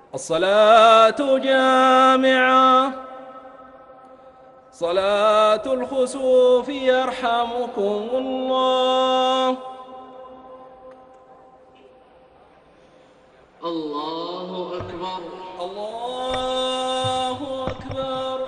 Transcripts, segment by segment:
الصلاة جامعة، صلاة الخسوف يرحمكم الله. الله أكبر. الله أكبر.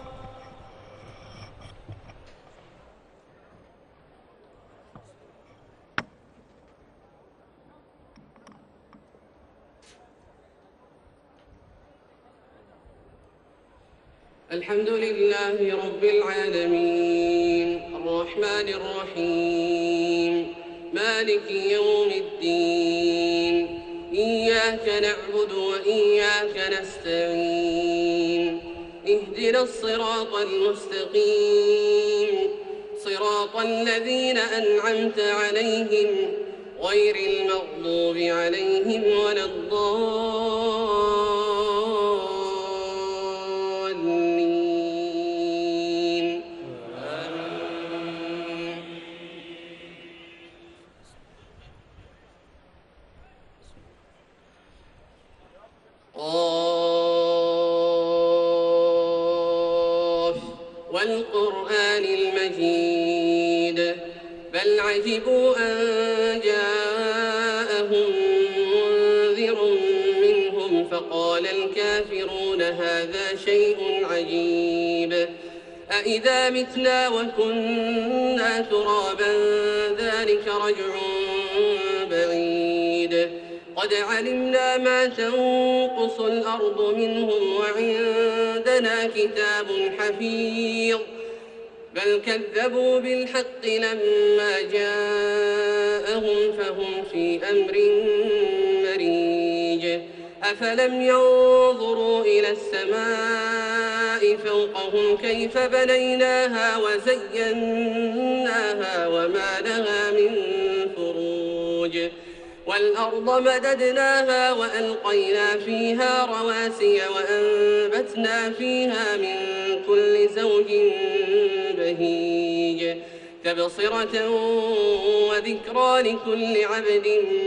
الحمد لله رب العالمين، الرحمن الرحيم، مالك يوم الدين، إياك نعبد وإياك نستعين، اهدنا الصراط المستقيم، صراط الذين أنعمت عليهم غير المغضوب عليهم ولا الضالين. آمين. قاف والقرآن المجيد، بل عجبوا أن جاءهم منذر منهم فقال الكافرون هذا شيء عجيب. أإذا متنا وكنا ترابا ذلك رجع بعيد. قد علمنا ما تنقص الأرض منهم وعندنا كتاب حفيظ. بل كذبوا بالحق لما جاءهم فهم في أمر مريج. أفلم ينظروا إلى السماء فوقهم كيف بنيناها وزيناها وما لها من فروج. والأرض مددناها وألقينا فيها رواسي وأنبتنا فيها من كل زوج بهيج. تبصرة وذكرى لكل عبد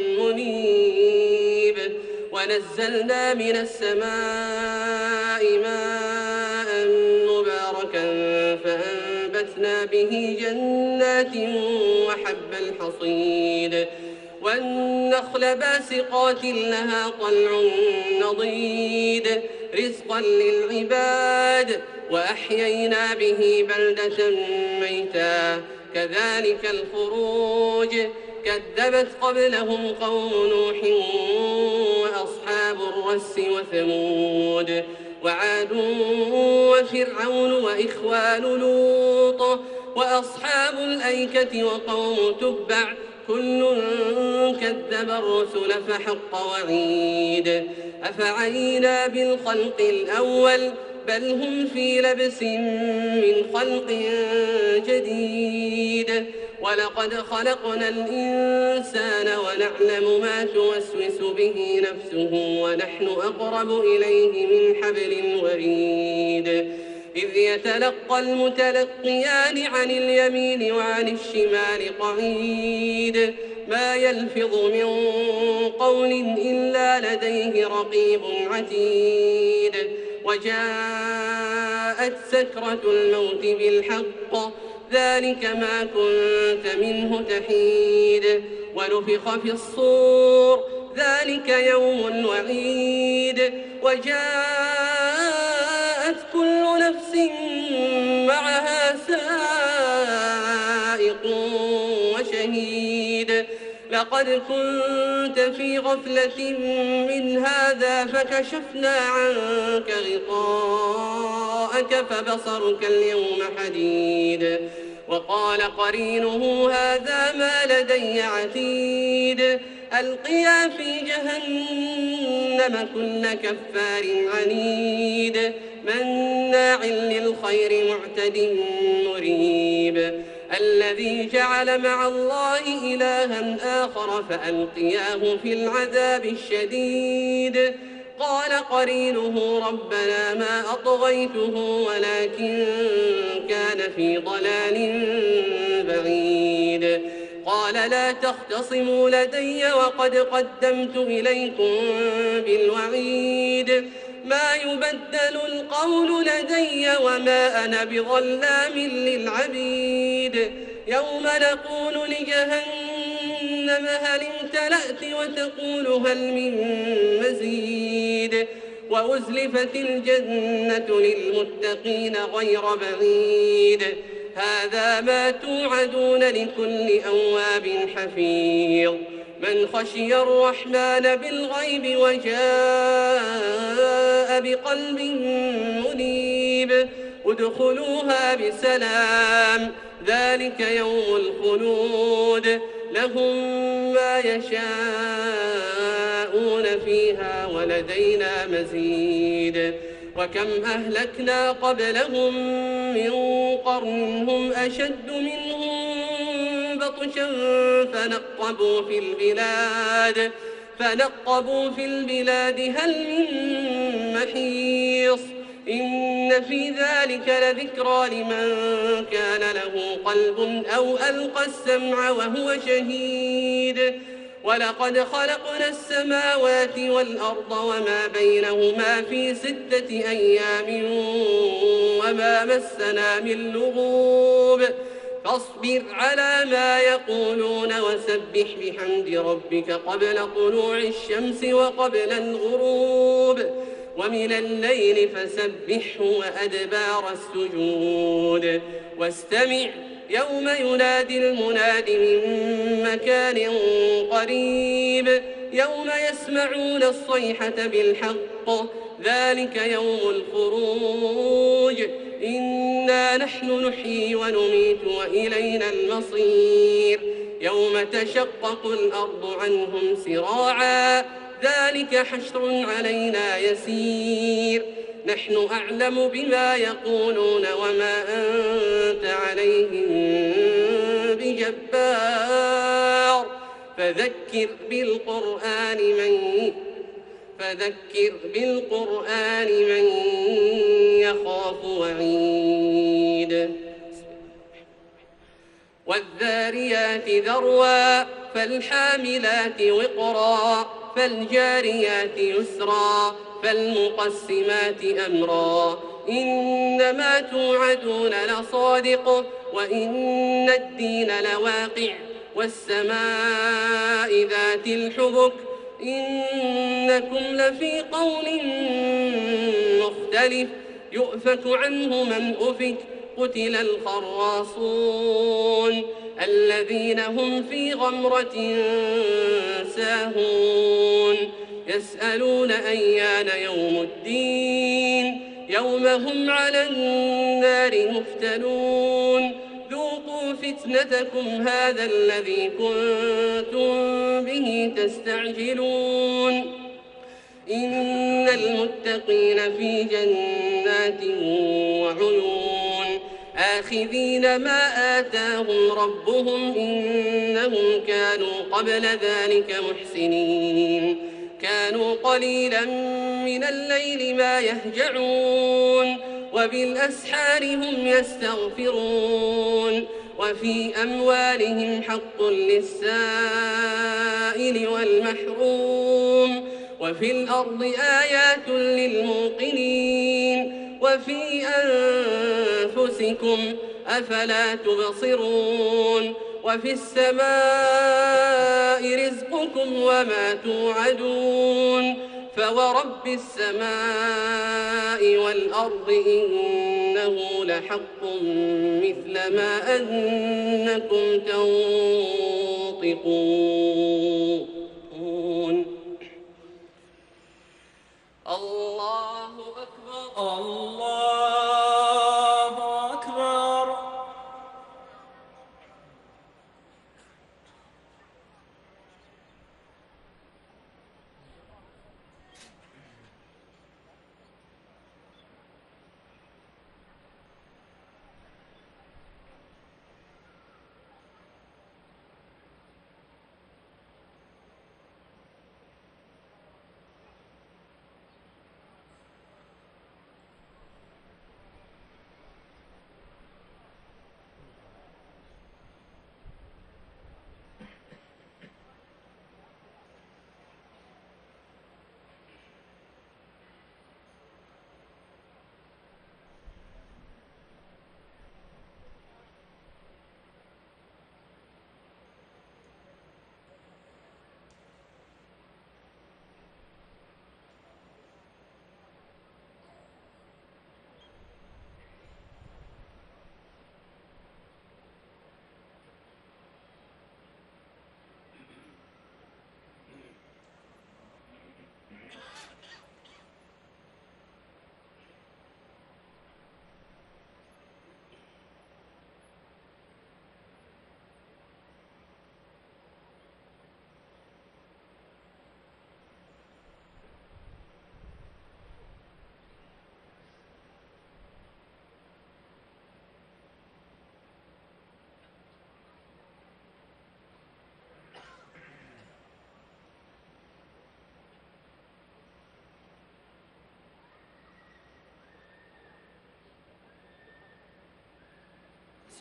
منيب. ونزلنا من السماء ماء مباركا فأنبتنا به جنات وحب الحصيد. والنخل باسقات لها طلع نضيد رزقا للعباد. وأحيينا به بلدة ميتا كذلك الخروج. كذبت قبلهم قوم نوح وأصحاب الرس وثمود وعاد وفرعون وإخوان لوط وأصحاب الأيكة وقوم تبع كل كذب الرسل فحق وعيد. أفعينا بالخلق الأول بل هم في لبس من خلق جديد. ولقد خلقنا الإنسان ونعلم ما توسوس به نفسه ونحن أقرب إليه من حبل الوريد. إذ يتلقى المتلقيان عن اليمين وعن الشمال قعيد. ما يلفظ من قول إلا لديه رقيب عتيد. وجاءت سكرة الموت بالحق ذلك ما كنت منه تحيد. ونفخ في الصور ذلك يوم الوعيد. وجاءت كل نفس معها سائق وشهيد. لقد كنت في غفلة من هذا فكشفنا عنك غطاءك فبصرك اليوم حديد. وقال قرينه هذا ما لدي عتيد. ألقيا في جهنم كل كفار عنيد مناع للخير معتد مريب. الذي جعل مع الله إلها آخر فألقياه في العذاب الشديد. قال قرينه ربنا ما أطغيته ولكن كان في ضلال بعيد. قال لا تختصموا لدي وقد قدمت إليكم بالوعيد ما يبدل القول لدي وما أنا بظلام للعبيد يوم نقول لجهنم هل امتلأت وتقول هل من مزيد وأزلفت الجنة للمتقين غير بعيد هذا ما توعدون لكل أواب حفيظ من خشي الرحمن بالغيب وجاء بقلب منيب ادخلوها بسلام ذلك يوم الخلود لهم ما يشاءون فيها ولدينا مزيد وكم أهلكنا قبلهم من قرن هم أشد منهم بطشا فنقبوا في البلاد هل من محيص إن في ذلك لذكرى لمن كان له قلب أو ألقى السمع وهو شهيد ولقد خلقنا السماوات والأرض وما بينهما في 6 أيام وما مسنا من لغوب فاصبر على ما يقولون وسبح بحمد ربك قبل طلوع الشمس وقبل الغروب ومن الليل فسبحه وأدبار السجود واستمع يوم ينادي المناد من مكان قريب يوم يسمعون الصيحة بالحق ذلك يوم الخروج إنا نحن نحيي ونميت وإلينا المصير يوم تشقق الأرض عنهم سراعا ذلك حشر علينا يسير نحن أعلم بما يقولون وما أنت عليهم بجبار فذكر بالقرآن من يخاف وعيد والذاريات ذروا فالحاملات وقرا فالجاريات يسرا فالمقسمات أمرا إنما توعدون لصادق وإن الدين لواقع والسماء ذات الحبك إنكم لفي قول مختلف يؤفك عنه من أفك قتل الخراصون الذين هم في غمرة ساهون يسألون أيان يوم الدين يوم هم على النار مفتنون ذوقوا فتنتكم هذا الذي كنتم به تستعجلون إن المتقين في جنات وعيون آخذين ما آتاهم ربهم إنهم كانوا قبل ذلك محسنين كانوا قليلا من الليل ما يهجعون وبالأسحار هم يستغفرون وفي أموالهم حق للسائل والمحروم وفي الأرض آيات للموقنين وفي أنفسكم أفلا تبصرون وفي السماء رزقكم وما توعدون فورب السماء والأرض إنه لحق مثل ما أنكم تنطقون الله أكبر الله أكبر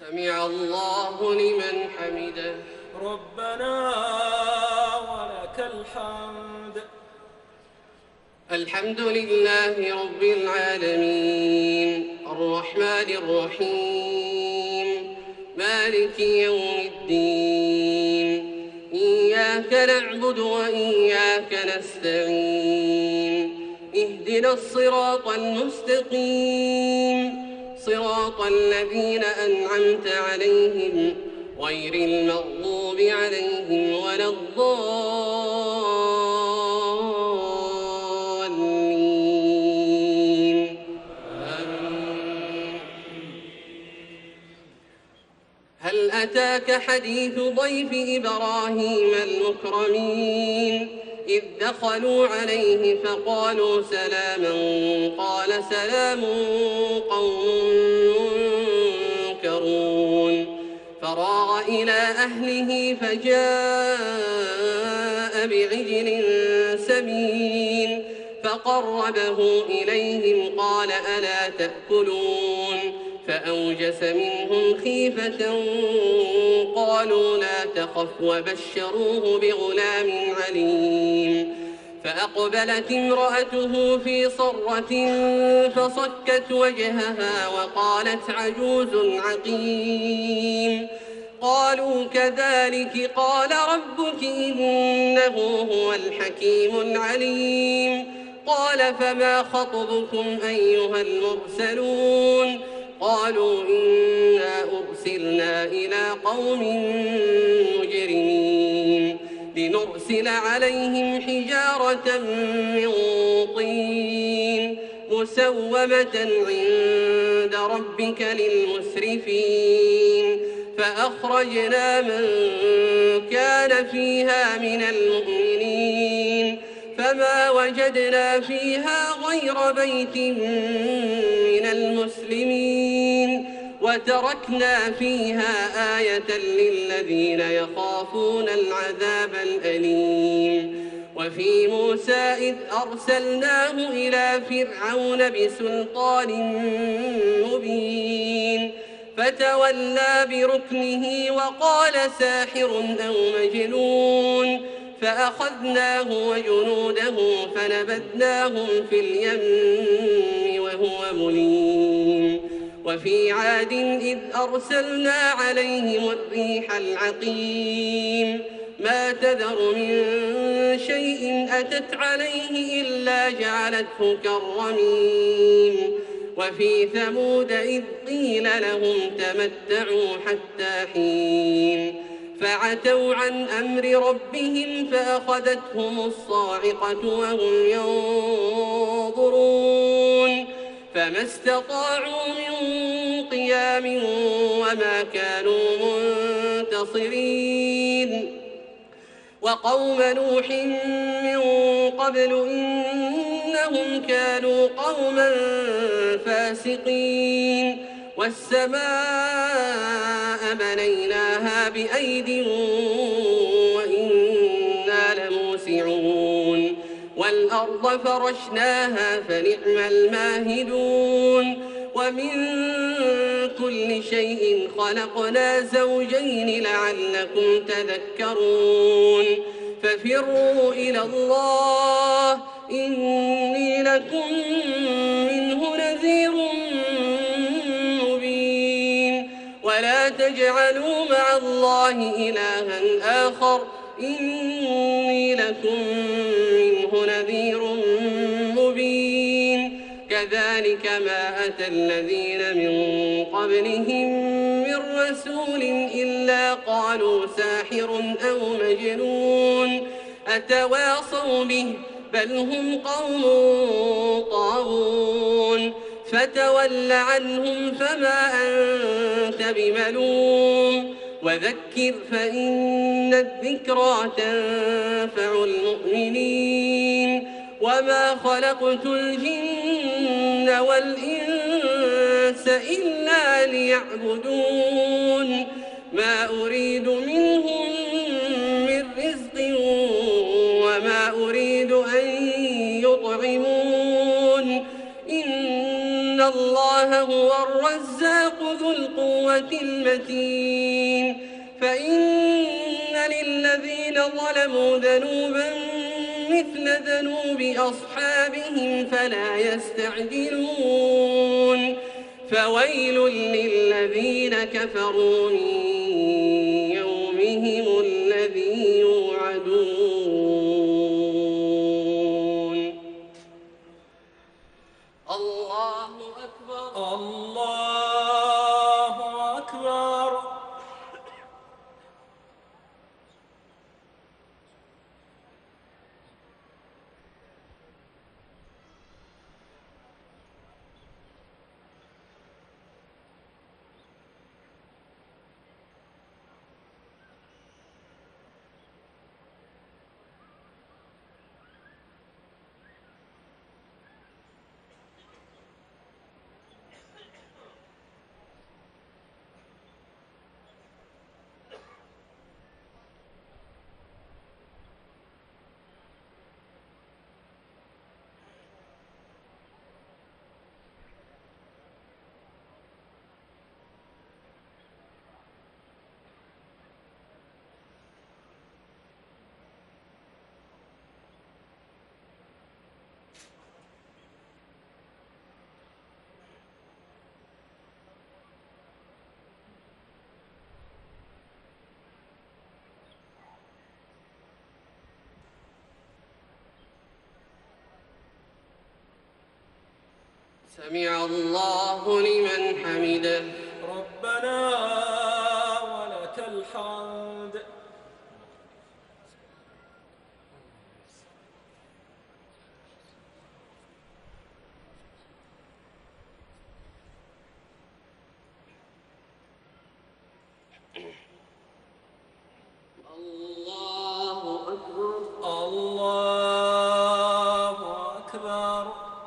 سمع الله لمن حمده. ربنا ولك الحمد. الحمد لله رب العالمين الرحمن الرحيم مالك يوم الدين إياك نعبد وإياك نستعين اهدنا الصراط المستقيم صراط الذين أنعمت عليهم غير المغضوب عليهم ولا الضالين. هل أتاك حديث ضيف إبراهيم المكرمين إذ دخلوا عليه فقالوا سلاما قال سلام قوم منكرون فراغ إلى أهله فجاء بعجل سمين فقربه إليهم قال ألا تأكلون فأوجس منهم خيفة قالوا لا تخف وبشروه بغلام عليم فأقبلت امرأته في صرة فصكت وجهها وقالت عجوز عقيم قالوا كذلك قال ربك إنه هو الحكيم العليم قال فما خطبكم أيها المرسلون قالوا إنا أرسلنا إلى قوم مجرمين لنرسل عليهم حجارة من طين مسومة عند ربك للمسرفين فأخرجنا من كان فيها من المؤمنين فما وجدنا فيها غير بيت من المسلمين وتركنا فيها آية للذين يخافون العذاب الأليم وفي موسى إذ أرسلناه إلى فرعون بسلطان مبين فتولى بركنه وقال ساحر أو مجنون فأخذناه وجنوده فنبذناهم في اليم وهو مليم وفي عاد إذ أرسلنا عليهم الريح العقيم ما تذر من شيء أتت عليه إلا جعلته كالرميم وفي ثمود إذ قيل لهم تمتعوا حتى حين فعتوا عن أمر ربهم فأخذتهم الصاعقة وهم ينظرون فما استطاعوا من قيام وما كانوا منتصرين وقوم نوح من قبل إنهم كانوا قوما فاسقين والسماء بنيناها بأيد وإنا لموسعون والأرض فرشناها فنعم الماهدون ومن كل شيء خلقنا زوجين لعلكم تذكرون ففروا إلى الله إني لكم منه نذير مبين ولا تجعلوا مع الله إلها آخر إني لكم منه نذير مبين كذلك ما أتى الذين من قبلهم من رسول إلا قالوا ساحر أو مجنون أتواصوا به بل هم قوم طاغون فتول عنهم فما أنت بملوم وذكر فإن الذكرى تنفع المؤمنين وما خلقت الجن والإنس إلا ليعبدون ما أريد منهم من رزق وما أريد أن يطعمون إن الله هو الرزاق ذو القوة القوة المتين فإن للذين ظلموا ذنوبا مثل ذنوب أصحابهم فلا يستعجلون فويل للذين كفروا من يومهم الذي يوعدون الله أكبر الله أكبر. سمع الله لمن حمده ربنا ولك الحمد. الله أكبر الله أكبر.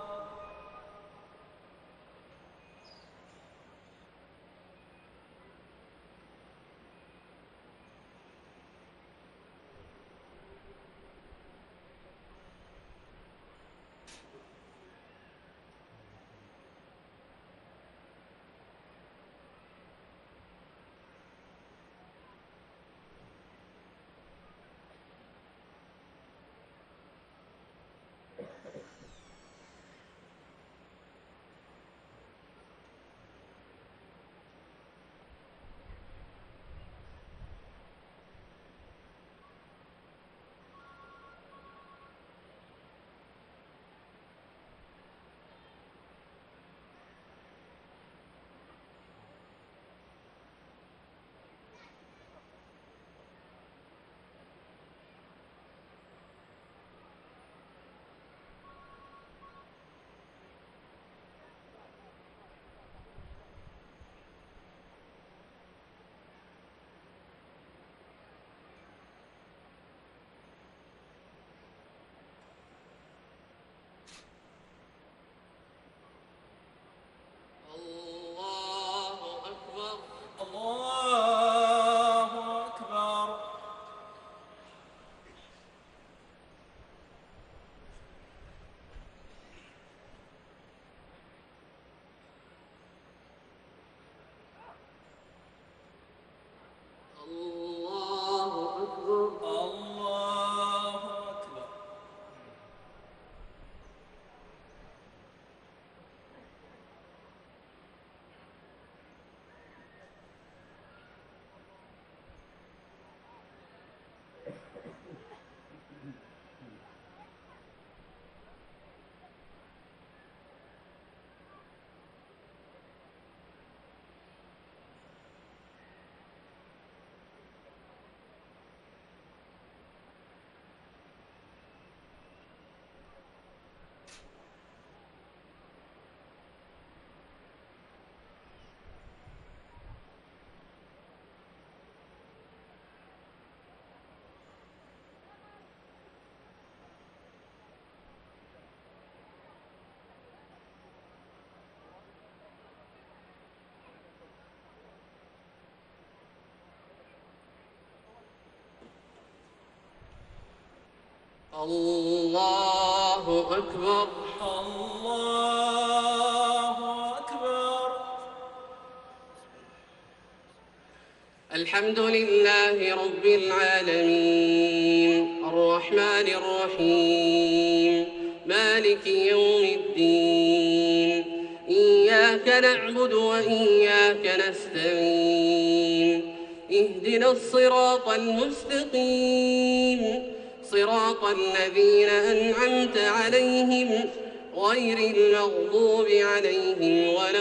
الله أكبر الله أكبر. الله أكبر الله أكبر. الله أكبر الله أكبر. الحمد لله رب العالمين الرحمن الرحيم مالك يوم الدين إياك نعبد وإياك نستعين اهدنا الصراط المستقيم صراط الذين أنعمت عليهم غير المغضوب عليهم ولا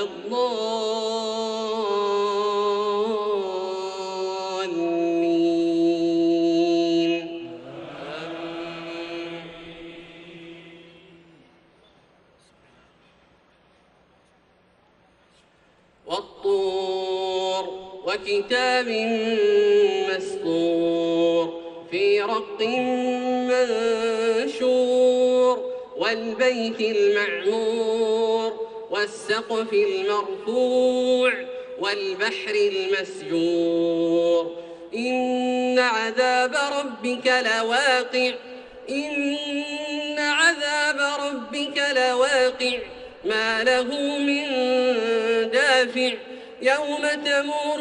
الضالين. والطور وكتاب مسطور في رق منشور والبيت المعمور والسقف المرفوع والبحر المسجور إن عذاب ربك لواقع إن عذاب ربك لواقع ما له من دافع يوم تمور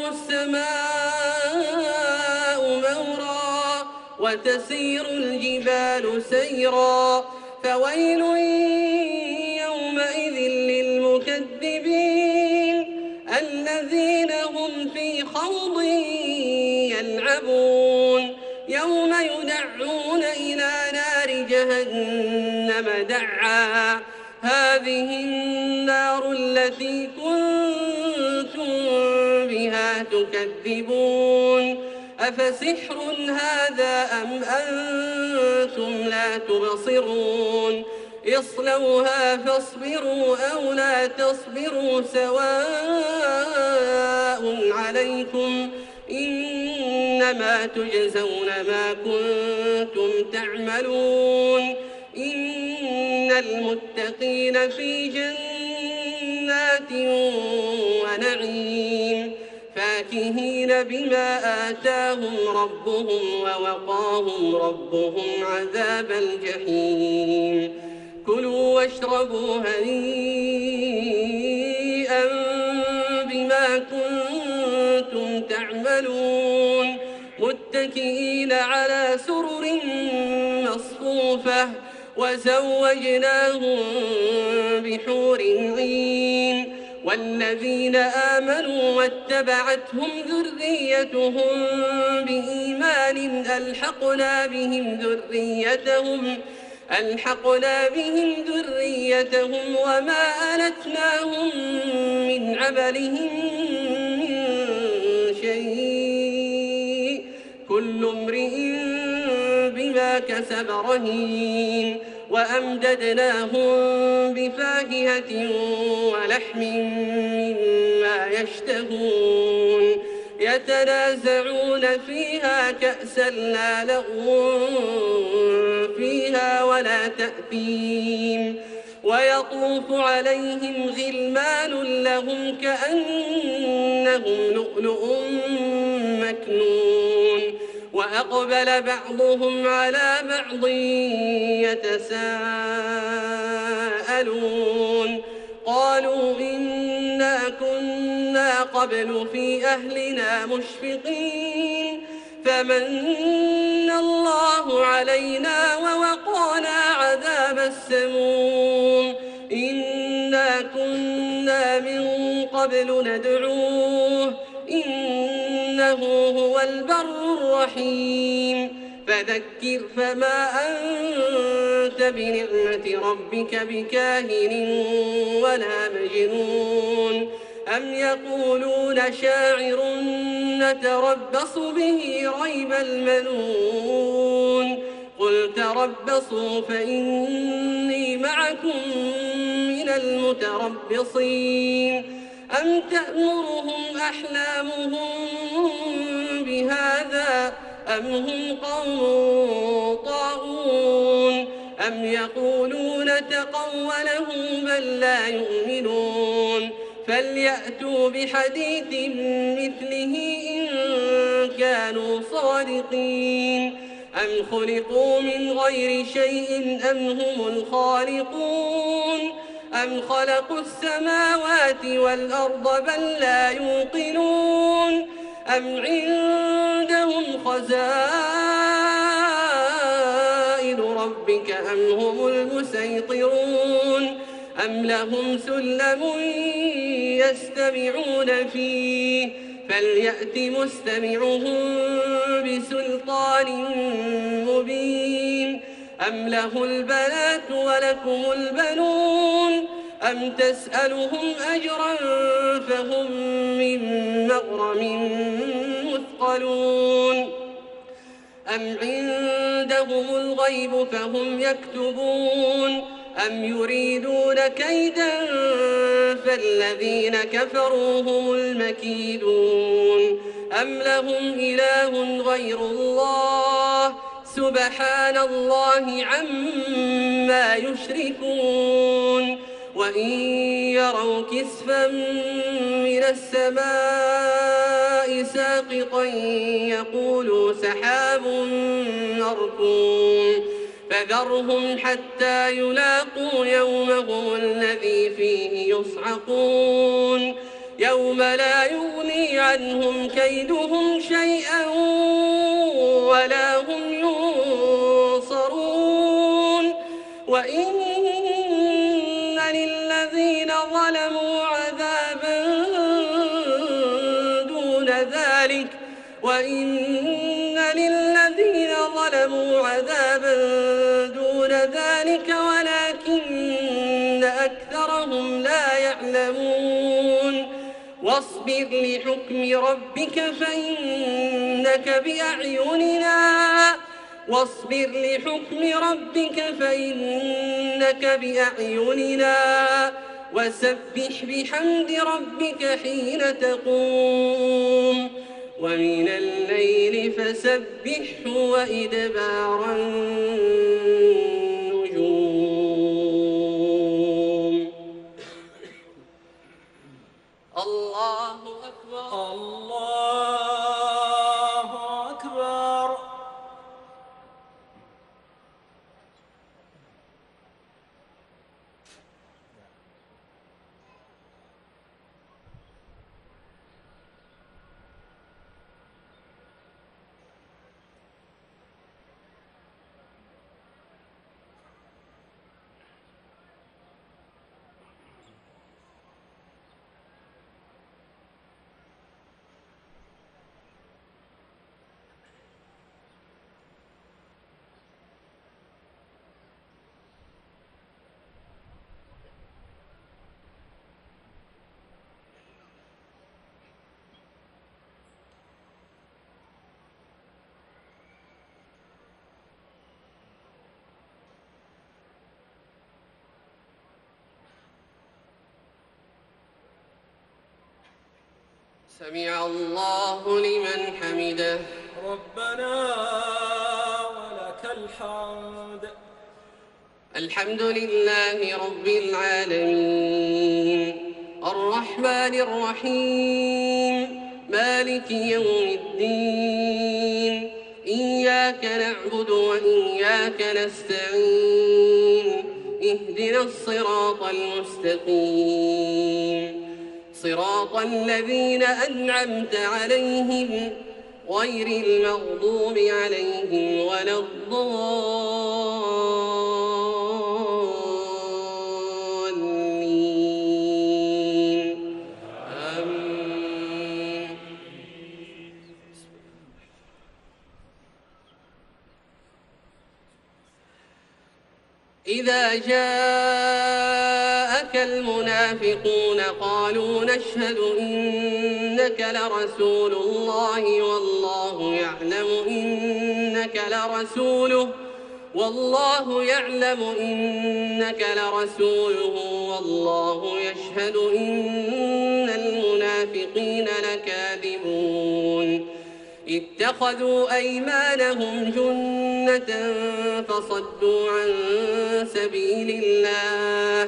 السماء مورا وتسير الجبال سيرا فويل يومئذ للمكذبين الذين هم في خوض يلعبون يوم يدعون إلى نار جهنم دعا هذه النار التي كنتم بها تكذبون أفسحر هذا أم أنتم لا تبصرون اصلوها فاصبروا أو لا تصبروا سواء عليكم إنما تجزون ما كنتم تعملون إن المتقين في جنات ونعيم فاكهين بما آتاهم ربهم ووقاهم ربهم عذاب الجحيم كلوا واشربوا هنيئا بما كنتم تعملون متكئين على سرر مصفوفة وزوجناهم بحور عين والذين آمنوا واتبعتهم ذريتهم بإيمان ألحقنا بهم ذريتهم وما ألتناهم من عملهم من شيء كل امرئ بما كسب رهين وأمددناهم بفاكهة ولحم مما يشتهون يتنازعون فيها كأسا لا لغو فيها ولا تأثيم ويطوف عليهم غلمان لهم كأنهم لؤلؤ مكنون وأقبل بعضهم على بعض يتساءلون قالوا إنا كنا قبل في أهلنا مشفقين فمن الله علينا ووقانا عذاب السموم إنا كنا من قبل ندعوه إنه هو البر الرحيم فذكر فما أنت بنعمة ربك بكاهن ولا مجنون أم يقولون شاعر نتربص به ريب المنون قل تربصوا فإني معكم من المتربصين أم تأمرهم أحلامهم بهذا أم هم قوم طاغون أم يقولون تقوله بل لا يؤمنون فليأتوا بحديث مثله إن كانوا صادقين أم خلقوا من غير شيء أم هم الخالقون أم خلقوا السماوات والأرض بل لا يوقنون أم عندهم خزائن ربك أم هم المسيطرون أم لهم سلم يستمعون فيه فليأت مستمعهم بسلطان مبين أم له البنات ولكم البنون أم تسألهم أجرا فهم من مغرم مثقلون أم عندهم الغيب فهم يكتبون أم يريدون كيدا فالذين كفروا هم المكيدون أم لهم إله غير الله سبحان الله عما يشركون وإن يروا كسفا من السماء ساقطا يقولوا سحاب مركوم فذرهم حتى يلاقوا يومهم الذي فيه يصعقون يوم لا يغني عنهم كيدهم شيئا ولا هم ينصرون وإن للذين ظلموا عذابا دون ذلك ولكن أكثرهم لا يعلمون واصبر لحكم ربك فإنك بأعيننا وسبح بحمد ربك حين تقوم ومن الليل فسبحه وإدبار النجوم الله أكبر الله أكبر. سمع الله لمن حمده ربنا ولك الحمد. الحمد لله رب العالمين الرحمن الرحيم مالك يوم الدين إياك نعبد وإياك نستعين اهدنا الصراط المستقيم صراط الذين أنعمت عليهم غير المغضوب عليهم ولا الضالين آمين. إذا جاءك المنافقون قالوا نشهد إنك لرسول الله والله يعلم إنك لرسوله والله يشهد إن المنافقين لكاذبون اتخذوا أيمانهم جنة فصدوا عن سبيل الله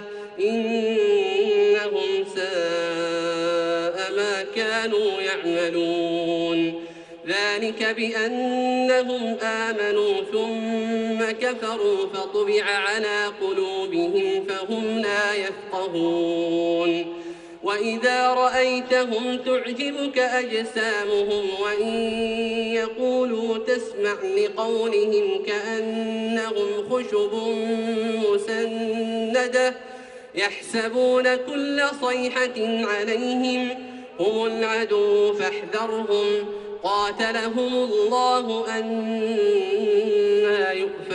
إنهم ساء ما كانوا يعملون ذلك بأنهم آمنوا ثم كفروا فطبع على قلوبهم فهم لا يفقهون وإذا رأيتهم تعجبك أجسامهم وإن يقولوا تسمع لقولهم كأنهم خشب مسندة يحسبون كل صيحة عليهم هم العدو فاحذرهم قاتلهم الله أنى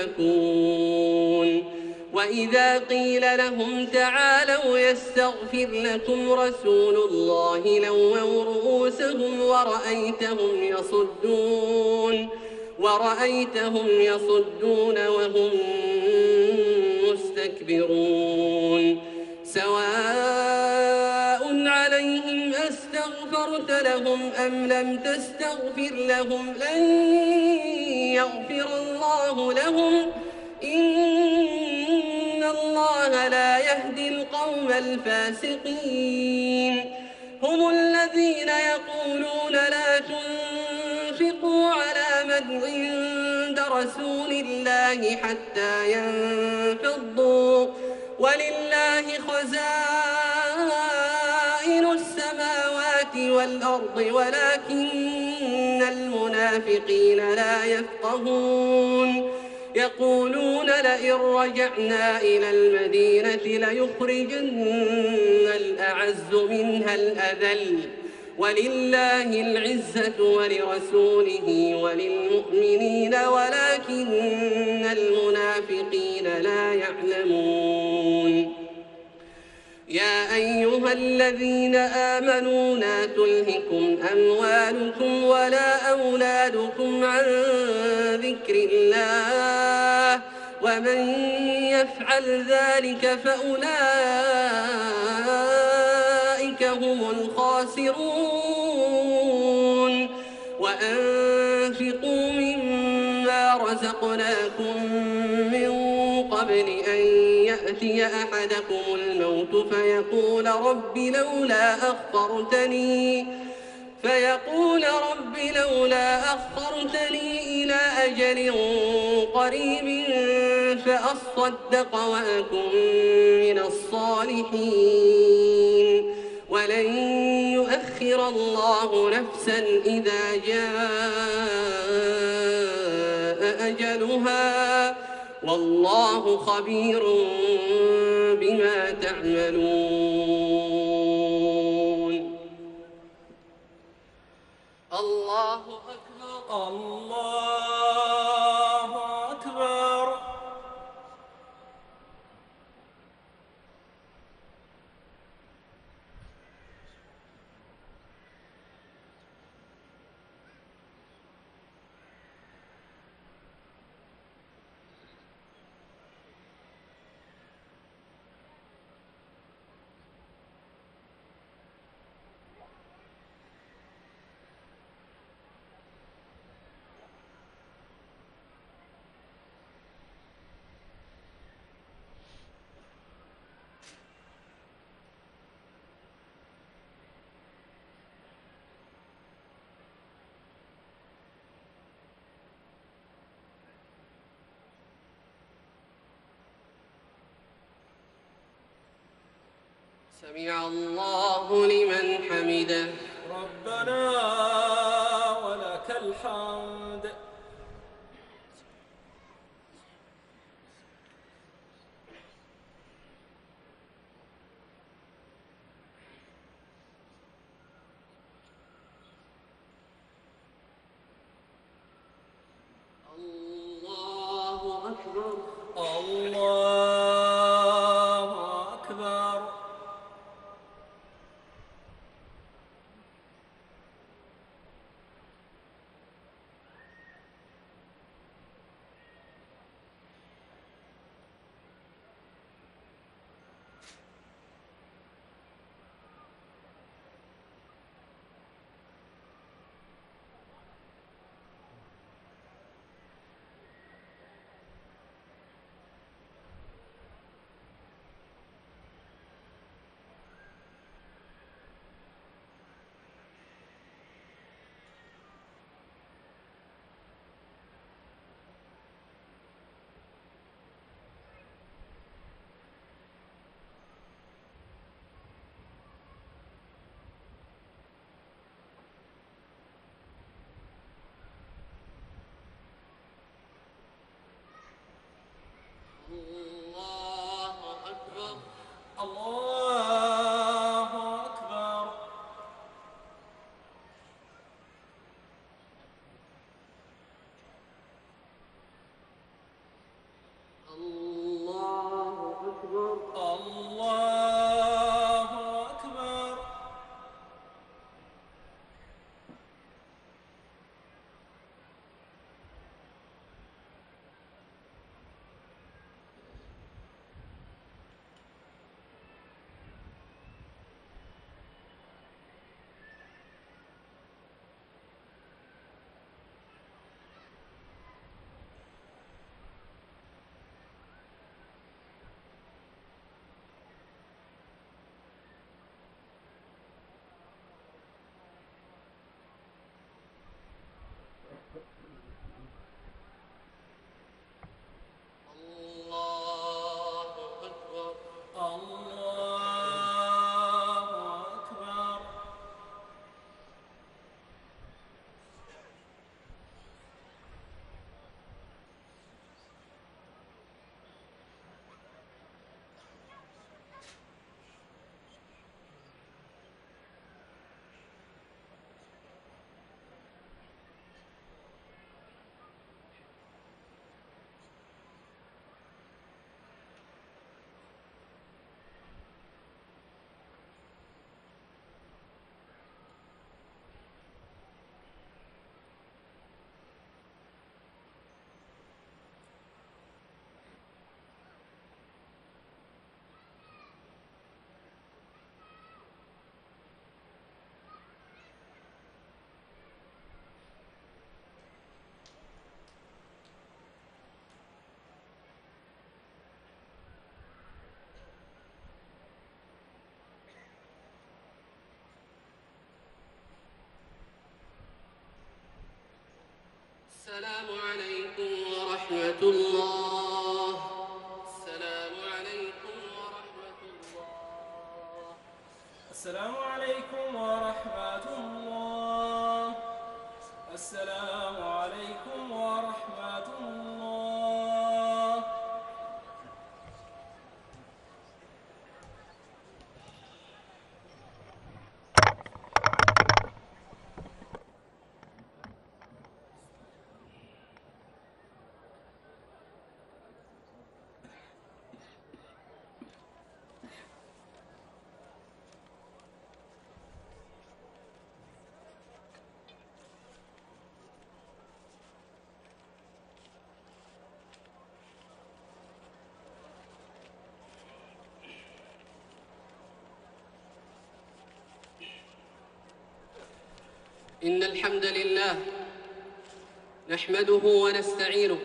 يؤفكون وإذا قيل لهم تعالوا يستغفر لكم رسول الله لووا رؤوسهم ورأيتهم يصدون وهم مستكبرون سواء عليهم أستغفرت لهم أم لم تستغفر لهم لن يغفر الله لهم إن الله لا يهدي القوم الفاسقين هم الذين يقولون لا تنفقوا على من عند رسول الله حتى ينفضوا ولله خزائن السماوات والأرض ولكن المنافقين لا يفقهون يقولون لئن رجعنا إلى المدينة ليخرجن الأعز منها الأذل ولله العزة ولرسوله وللمؤمنين ولكن المنافقين لا يعلمون يا أيها الذين آمنوا لا تلهكم أموالكم ولا أولادكم عن ذكر الله ومن يفعل ذلك فأولئك هم الخاسرون وأنفقوا مما رزقناكم من قبل أن يأتي أحدكم الموت فيقول رب لولا أخرتني إلى أجل قريب فأصدق وأكن من الصالحين ولن يؤخر الله نفسا إذا جاء أجلها والله خبير بما تعملون الله أكبر الله أكبر سمع الله لمن حمده ربنا ولك الحمد الله أكبر الله أكبر السلام عليكم ورحمة الله. السلام عليكم ورحمة الله. السلام عليكم ورحمة الله. السلام عليكم ورحمة الله. إن الحمد لله نحمده ونستعينه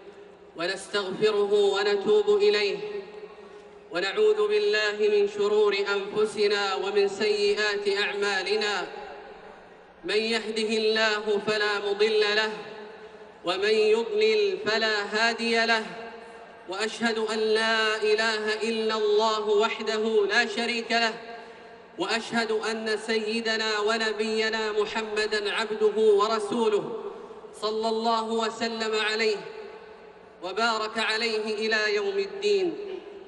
ونستغفره ونتوب إليه، ونعوذ بالله من شرور أنفسنا ومن سيئات أعمالنا. من يهده الله فلا مضل له، ومن يضلل فلا هادي له. وأشهد أن لا إله إلا الله وحده لا شريك له، وأشهد أن سيدنا ونبينا محمدًا عبده ورسوله، صلى الله وسلم عليه وبارك عليه إلى يوم الدين.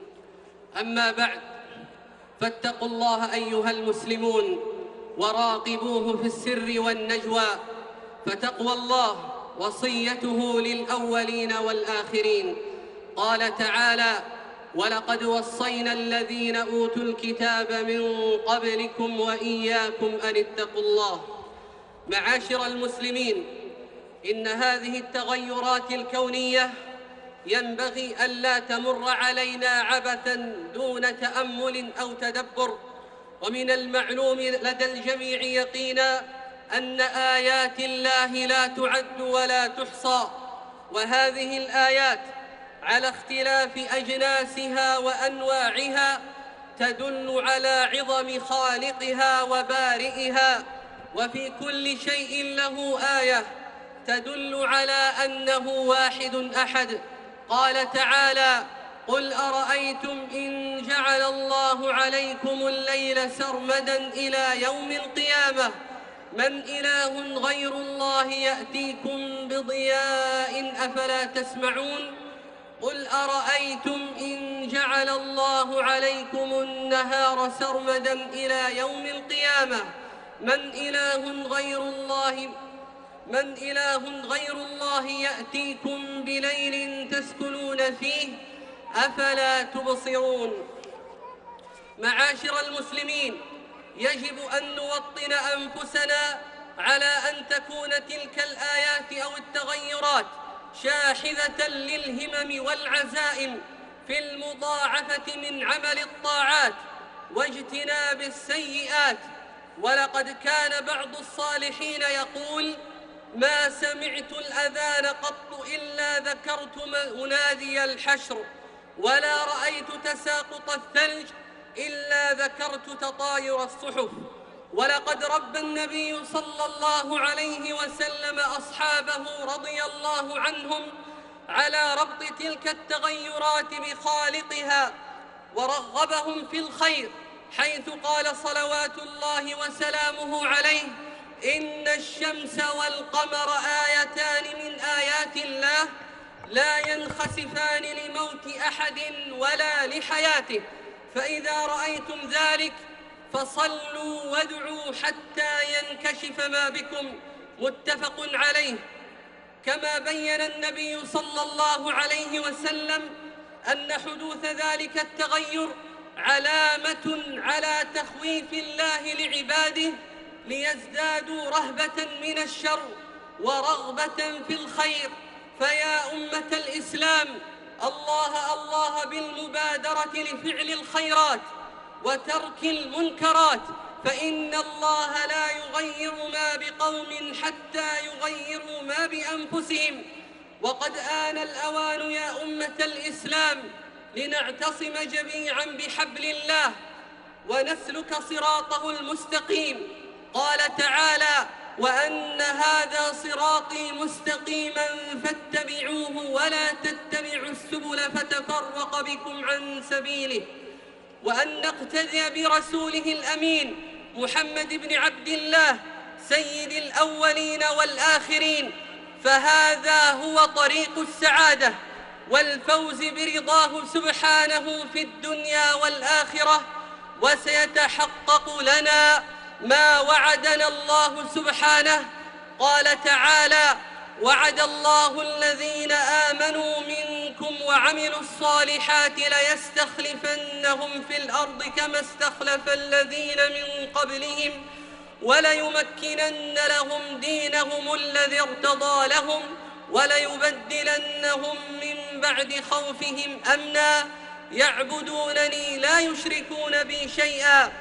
أما بعد، فاتقوا الله أيها المسلمون وراقبوه في السر والنجوى، فتقوى الله وصيته للأولين والآخرين. قال تعالى: ولقد وصينا الذين أوتوا الكتاب من قبلكم وإياكم أن اتقوا الله. معاشر المسلمين، إن هذه التغيرات الكونية ينبغي ألا تمر علينا عبثاً دون تأمل أو تدبر. ومن المعلوم لدى الجميع يقيناً أن آيات الله لا تعد ولا تحصى، وهذه الآيات على اختلاف أجناسها وأنواعها تدل على عظم خالقها وبارئها، وفي كل شيء له آية تدل على أنه واحد أحد. قال تعالى: قل أرأيتم إن جعل الله عليكم الليل سرمداً إلى يوم القيامة من إله غير الله يأتيكم بضياء أفلا تسمعون. قل أرأيتم إن جعل الله عليكم النهار سرمداً إلى يوم القيامة من إله غير الله يأتيكم بليل تسكنون فيه أفلا تبصرون. معاشر المسلمين، يجب أن نوطن أنفسنا على أن تكون تلك الآيات أو التغيرات شاحذة للهمم والعزائم في المضاعفة من عمل الطاعات واجتناب السيئات. ولقد كان بعض الصالحين يقول: ما سمعت الأذان قط إلا ذكرت منادي الحشر، ولا رأيت تساقط الثلج إلا ذكرت تطاير الصحف. ولقد ربى النبي صلى الله عليه وسلم أصحابه رضي الله عنهم على ربط تلك التغيرات بخالقها، ورغبهم في الخير، حيث قال صلوات الله وسلامه عليه: إن الشمس والقمر آيتان من آيات الله لا ينخسفان لموت أحد ولا لحياته، فإذا رأيتم ذلك فصلوا وادعوا حتى ينكشف ما بكم. متفق عليه. كما بين النبي صلى الله عليه وسلم أن حدوث ذلك التغير علامة على تخويف الله لعباده ليزدادوا رهبة من الشر ورغبة في الخير. فيا أمة الإسلام، الله بالمبادرة لفعل الخيرات وترك المنكرات، فإن الله لا يغير ما بقوم حتى يغيروا ما بأنفسهم. وقد آن الأوان يا أمة الإسلام لنعتصم جميعاً بحبل الله ونسلك صراطه المستقيم. قال تعالى: وأن هذا صراطي مستقيما فاتبعوه ولا تتبعوا السبل فتفرق بكم عن سبيله، وأن نقتدي برسوله الأمين محمد بن عبد الله سيد الأولين والآخرين، فهذا هو طريق السعادة والفوز برضاه سبحانه في الدنيا والآخرة. وسيتحقق لنا ما وعدنا الله سبحانه، قال تعالى: وعد الله الذين آمنوا منكم وعملوا الصالحات ليستخلفنهم في الأرض كما استخلف الذين من قبلهم وليمكنن لهم دينهم الذي ارتضى لهم وليبدلنهم من بعد خوفهم أمنا يعبدونني لا يشركون بي شيئا.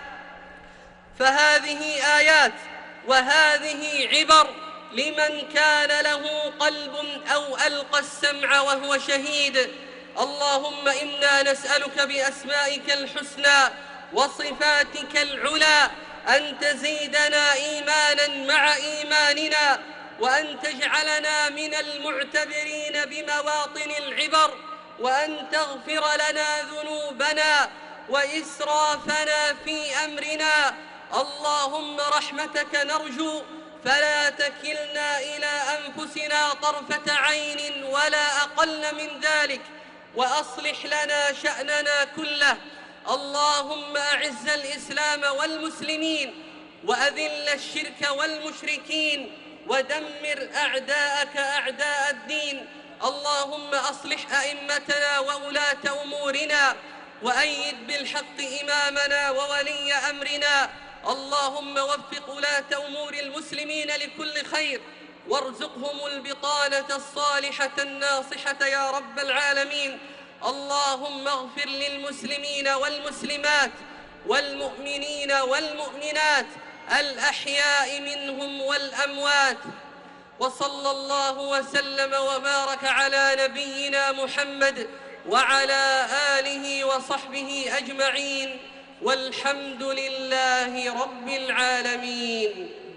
فهذه آيات وهذه عبر لمن كان له قلب أو ألقى السمع وهو شهيد. اللهم إنا نسألك بأسمائك الحسنى وصفاتك العلى أن تزيدنا إيمانا مع إيماننا، وأن تجعلنا من المعتبرين بمواطن العبر، وأن تغفر لنا ذنوبنا وإسرافنا في أمرنا. اللهم رحمتك نرجو فلا تكلنا إلى أنفسنا طرفة عين ولا أقل من ذلك، وأصلح لنا شأننا كله. اللهم أعز الإسلام والمسلمين وأذل الشرك والمشركين ودمر أعداءك أعداء الدين. اللهم أصلح أئمتنا وولاة أمورنا وأيد بالحق إمامنا وولي أمرنا. اللهم وفق ولاة أمور المسلمين لكل خير وارزقهم البطانة الصالحة الناصحة يا رب العالمين. اللهم اغفر للمسلمين والمسلمات والمؤمنين والمؤمنات الأحياء منهم والأموات. وصلى الله وسلم وبارك على نبينا محمد وعلى آله وصحبه أجمعين، والحمد لله رب العالمين.